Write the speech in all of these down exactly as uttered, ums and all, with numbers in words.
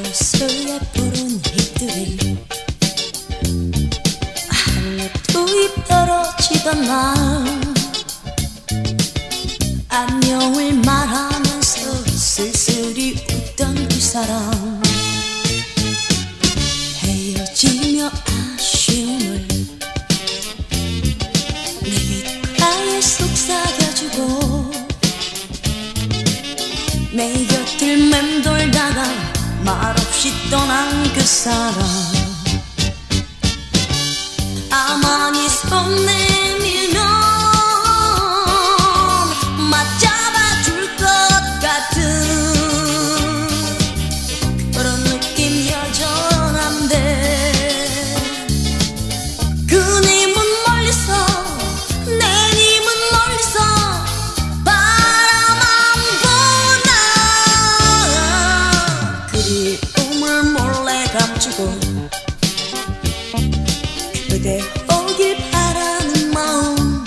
서서히 푸른 잎들이 하늘 투입 떨어지던 날 안녕을 말하면서 쓸쓸히 웃던 그 사람 헤어지며 아쉬움을 내 귓가에 속삭여주고 내 곁을 맴돌다가 말없이 떠난 그 사람 가만히 손 내밀면 맞잡아 줄 것 같은 그런 느낌 여전한데 그님은 멀리서 내님은 멀리서 바라만 보나 그리움을 몰래 감추고 그대 오길 바라는 마음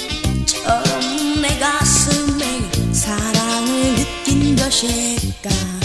처럼 내 가슴에 사랑을 느낀 것일까.